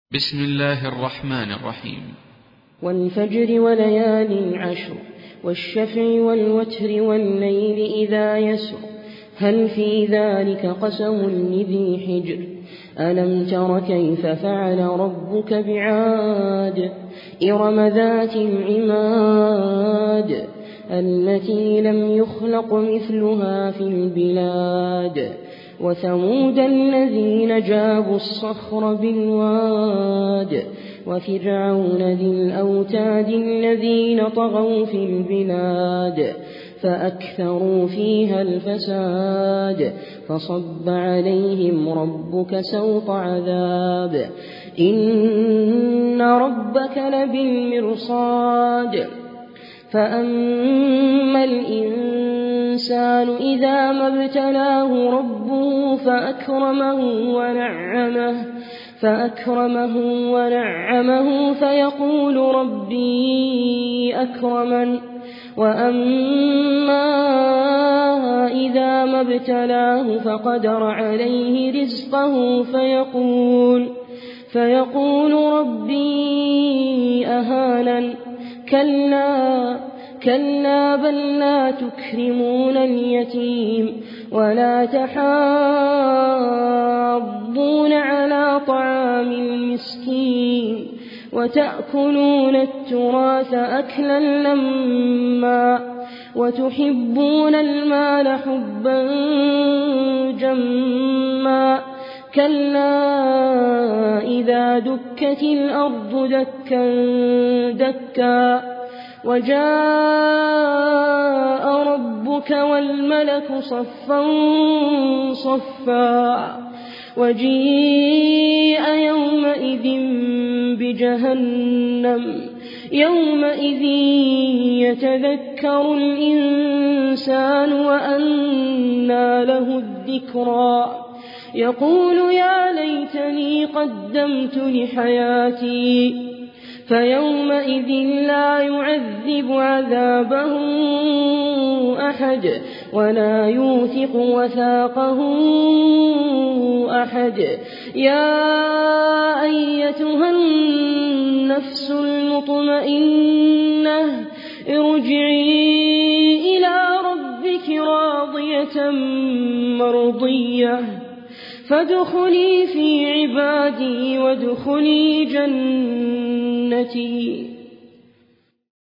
بسم الله الرحمن الرحيم. والفجر وليال عشر والشفع والوتر والليل إذا يسر هل في ذلك قسم لذي حجر ألم تر كيف فعل ربك بعاد إرم ذات العماد التي لم يخلق مثلها في البلاد وثمود الذين جابوا الصخر بالواد وفرعون ذي الأوتاد الذين طغوا في البلاد فأكثروا فيها الفساد فصب عليهم ربك سوط عذاب إن ربك لبالمرصاد فأما الإنسان إذا ما ابتلاه ربه فأكرمه ونعمه فيقول ربي أكرمن وأما إذا ما ابتلاه فقدر عليه رزقه فيقول ربي أهانن كلا بل لا تكرمون اليتيم ولا تحاضون على طعام المسكين وتأكلون التراث أكلا لما وتحبون المال حبا جما كلا إذا دكت الأرض دكا دكا وجاء ربك والملك صفا صفا وجيء يومئذ بجهنم يومئذ يتذكر الإنسان وأنى له الذكرى يقول يا ليتني قدمت لحياتي فيومئذ لا يعذب عذابه أحد ولا يوثق وثاقه أحد يا أيتها النفس المطمئنة ارجعي إلى ربك راضية مرضية فادخلي في عبادي وادخلي جنتي.